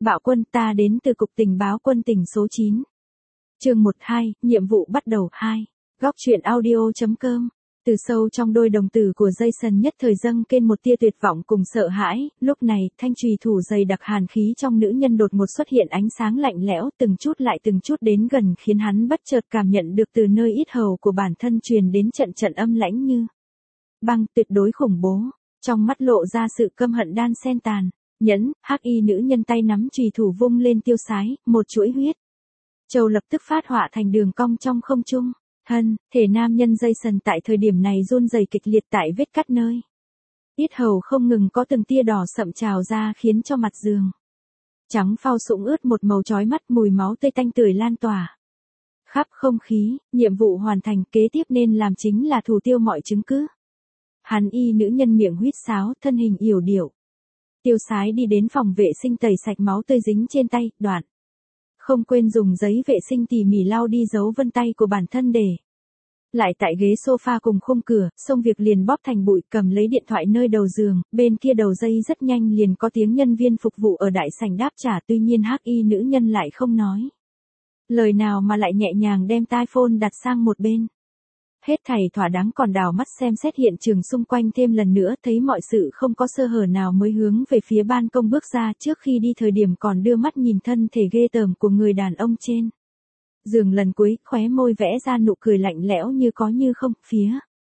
Bạo quân, ta đến từ Cục Tình báo Quân tình số 9. Chương 12, nhiệm vụ bắt đầu 2. Góc truyện audio.com. Từ sâu trong đôi đồng tử của Jason nhất thời dâng lên một tia tuyệt vọng cùng sợ hãi, lúc này, thanh chùy thủ dày đặc hàn khí trong nữ nhân đột ngột xuất hiện ánh sáng lạnh lẽo, từng chút lại từng chút đến gần khiến hắn bất chợt cảm nhận được từ nơi yết hầu của bản thân truyền đến trận trận âm lãnh như băng, tuyệt đối khủng bố. Trong mắt lộ ra sự căm hận đan xen tàn nhẫn, hắc y nữ nhân tay nắm chùy thủ vung lên tiêu sái, một chuỗi huyết châu lập tức phát họa thành đường cong trong không trung. Thể nam nhân Jason tại thời điểm này run rẩy kịch liệt tại vết cắt nơi yết hầu không ngừng có từng tia đỏ sậm trào ra khiến cho mặt giường trắng phao sũng ướt một màu chói mắt, mùi máu tươi tanh tưởi lan tỏa khắp không khí. Nhiệm vụ hoàn thành, kế tiếp nên làm chính là thủ tiêu mọi chứng cứ. Hắn y nữ nhân miệng huýt sáo, thân hình yểu điệu tiêu sái đi đến phòng vệ sinh tẩy sạch máu tươi dính trên tay, đoạn không quên dùng giấy vệ sinh tỉ mỉ lau đi dấu vân tay của bản thân để lại tại ghế sofa cùng khung cửa, xong việc liền bóp thành bụi, cầm lấy điện thoại nơi đầu giường, bên kia đầu dây rất nhanh liền có tiếng nhân viên phục vụ ở đại sảnh đáp trả, tuy nhiên hắc y nữ nhân lại không nói lời nào mà lại nhẹ nhàng đem tai phone đặt sang một bên. Hết thảy thỏa đáng còn đảo mắt xem xét hiện trường xung quanh thêm lần nữa, thấy mọi sự không có sơ hở nào mới hướng về phía ban công bước ra, trước khi đi thời điểm còn đưa mắt nhìn thân thể ghê tởm của người đàn ông trên giường lần cuối, khóe môi vẽ ra nụ cười lạnh lẽo như có như không, phía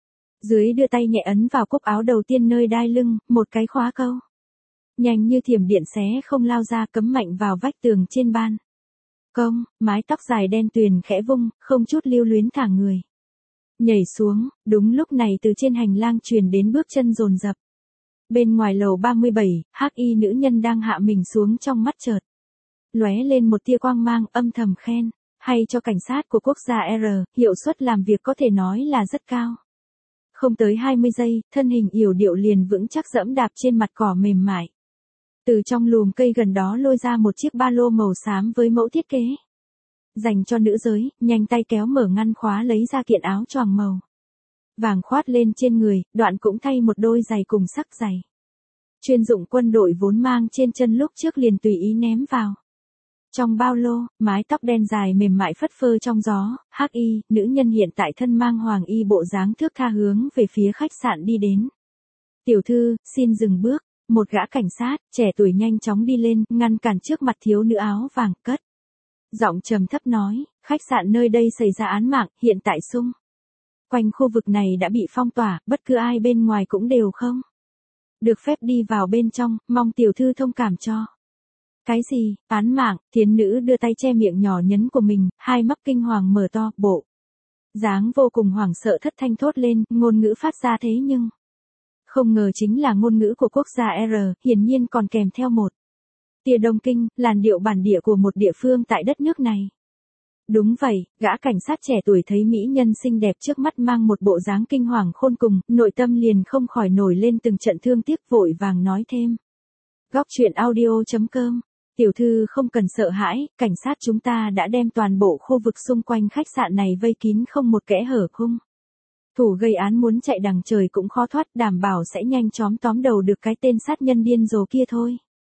dưới đưa tay nhẹ ấn vào cúc áo đầu tiên nơi đai lưng, một cái khóa câu nhanh như thiểm điện xé không lao ra, cắm mạnh vào vách tường trên ban công. Mái tóc dài đen tuyền khẽ vung, không chút lưu luyến thả người nhảy xuống. Đúng lúc này từ trên hành lang truyền đến bước chân dồn dập. Bên ngoài lầu 37, hắc y nữ nhân đang hạ mình xuống, trong mắt chợt lóe lên một tia quang mang, âm thầm khen hay cho cảnh sát của quốc gia R, hiệu suất làm việc có thể nói là rất cao. Không tới 20 giây, thân hình yểu điệu liền vững chắc dẫm đạp trên mặt cỏ mềm mại. Từ trong lùm cây gần đó lôi ra một chiếc ba lô màu xám với mẫu thiết kế dành cho nữ giới, nhanh tay kéo mở ngăn khóa lấy ra kiện áo choàng màu vàng khoát lên trên người, đoạn cũng thay một đôi giày cùng sắc giày chuyên dụng quân đội vốn mang trên chân lúc trước liền tùy ý ném vào trong ba lô. Mái tóc đen dài mềm mại phất phơ trong gió, hắc y nữ nhân hiện tại thân mang hoàng y bộ dáng thước tha hướng về phía khách sạn đi đến. Tiểu thư, xin dừng bước. Một gã cảnh sát trẻ tuổi nhanh chóng đi lên, ngăn cản trước mặt thiếu nữ áo vàng, cất giọng trầm thấp nói, khách sạn nơi đây xảy ra án mạng, hiện tại xung quanh khu vực này đã bị phong tỏa, bất cứ ai bên ngoài cũng đều không được phép đi vào bên trong, mong tiểu thư thông cảm cho. Cái gì, án mạng? Thiến nữ đưa tay che miệng nhỏ nhắn của mình, hai mắt kinh hoàng mở to, bộ dáng vô cùng hoảng sợ thất thanh thốt lên, ngôn ngữ phát ra thế nhưng không ngờ chính là ngôn ngữ của quốc gia R, hiển nhiên còn kèm theo một tia Đông Kinh, làn điệu bản địa của một địa phương tại đất nước này. Đúng vậy, gã cảnh sát trẻ tuổi thấy mỹ nhân xinh đẹp trước mắt mang một bộ dáng kinh hoàng khôn cùng, nội tâm liền không khỏi nổi lên từng trận thương tiếc, vội vàng nói thêm. Góc truyện audio.com. Tiểu thư không cần sợ hãi, cảnh sát chúng ta đã đem toàn bộ khu vực xung quanh khách sạn này vây kín không một kẽ hở, hung thủ gây án muốn chạy đằng trời cũng khó thoát, đảm bảo sẽ nhanh chóng tóm đầu được cái tên sát nhân điên rồ kia thôi.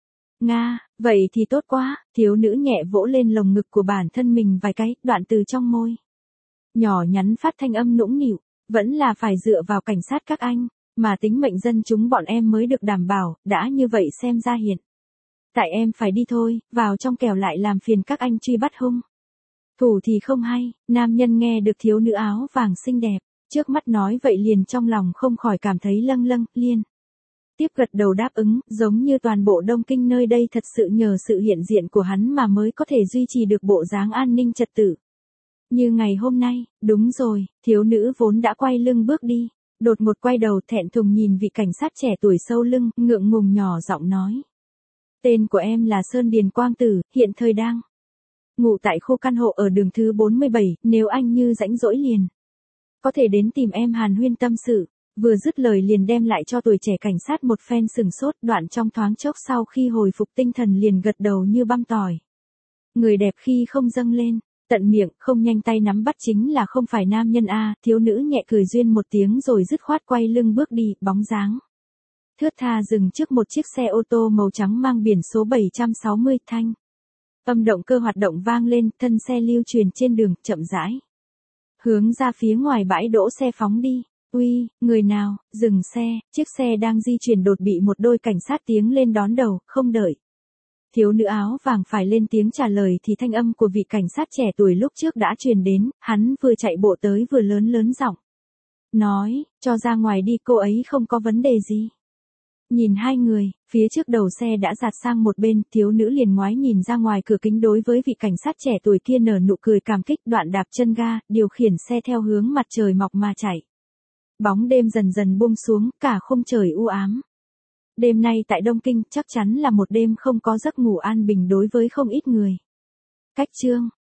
Nga, vậy thì tốt quá. Thiếu nữ nhẹ vỗ lên lồng ngực của bản thân mình vài cái, đoạn từ trong môi nhỏ nhắn phát thanh âm nũng nịu, vẫn là phải dựa vào cảnh sát các anh, mà tính mệnh dân chúng bọn em mới được đảm bảo, đã như vậy xem ra hiện tại em phải đi thôi, vào trong kẻo lại làm phiền các anh truy bắt hung thủ thì không hay. Nam nhân nghe được thiếu nữ áo vàng xinh đẹp trước mắt nói vậy liền trong lòng không khỏi cảm thấy lâng lâng, liên tiếp gật đầu đáp ứng, giống như toàn bộ Đông Kinh nơi đây thật sự nhờ sự hiện diện của hắn mà mới có thể duy trì được bộ dáng an ninh trật tự như ngày hôm nay. Đúng rồi, thiếu nữ vốn đã quay lưng bước đi, đột ngột quay đầu thẹn thùng nhìn vị cảnh sát trẻ tuổi sau lưng, ngượng ngùng nhỏ giọng nói. Tên của em là Sơn Điền Quang Tử, hiện thời đang ngụ tại khu căn hộ ở đường thứ 47, nếu anh như rãnh rỗi liền có thể đến tìm em hàn huyên tâm sự. Vừa dứt lời liền đem lại cho tuổi trẻ cảnh sát một phen sừng sốt, đoạn trong thoáng chốc sau khi hồi phục tinh thần liền gật đầu như băm tỏi. Người đẹp khi không dâng lên tận miệng, không nhanh tay nắm bắt chính là không phải nam nhân a. Thiếu nữ nhẹ cười duyên một tiếng rồi dứt khoát quay lưng bước đi, bóng dáng thướt tha dừng trước một chiếc xe ô tô màu trắng mang biển số 760 thanh. Âm động cơ hoạt động vang lên, thân xe lưu truyền trên đường, chậm rãi. Hướng ra phía ngoài bãi đỗ xe phóng đi. Uy, người nào, dừng xe, chiếc xe đang di chuyển đột bị một đôi cảnh sát tiến lên đón đầu, không đợi. Thiếu nữ áo vàng phải lên tiếng trả lời thì thanh âm của vị cảnh sát trẻ tuổi lúc trước đã truyền đến, hắn vừa chạy bộ tới vừa lớn giọng. Nói, cho ra ngoài đi, cô ấy không có vấn đề gì. Nhìn hai người, phía trước đầu xe đã dạt sang một bên, thiếu nữ liền ngoái nhìn ra ngoài cửa kính đối với vị cảnh sát trẻ tuổi kia nở nụ cười cảm kích, đoạn đạp chân ga, điều khiển xe theo hướng mặt trời mọc mà chạy. Bóng đêm dần dần buông xuống, cả khung trời u ám. Đêm nay tại Đông Kinh chắc chắn là một đêm không có giấc ngủ an bình đối với không ít người. Cách chương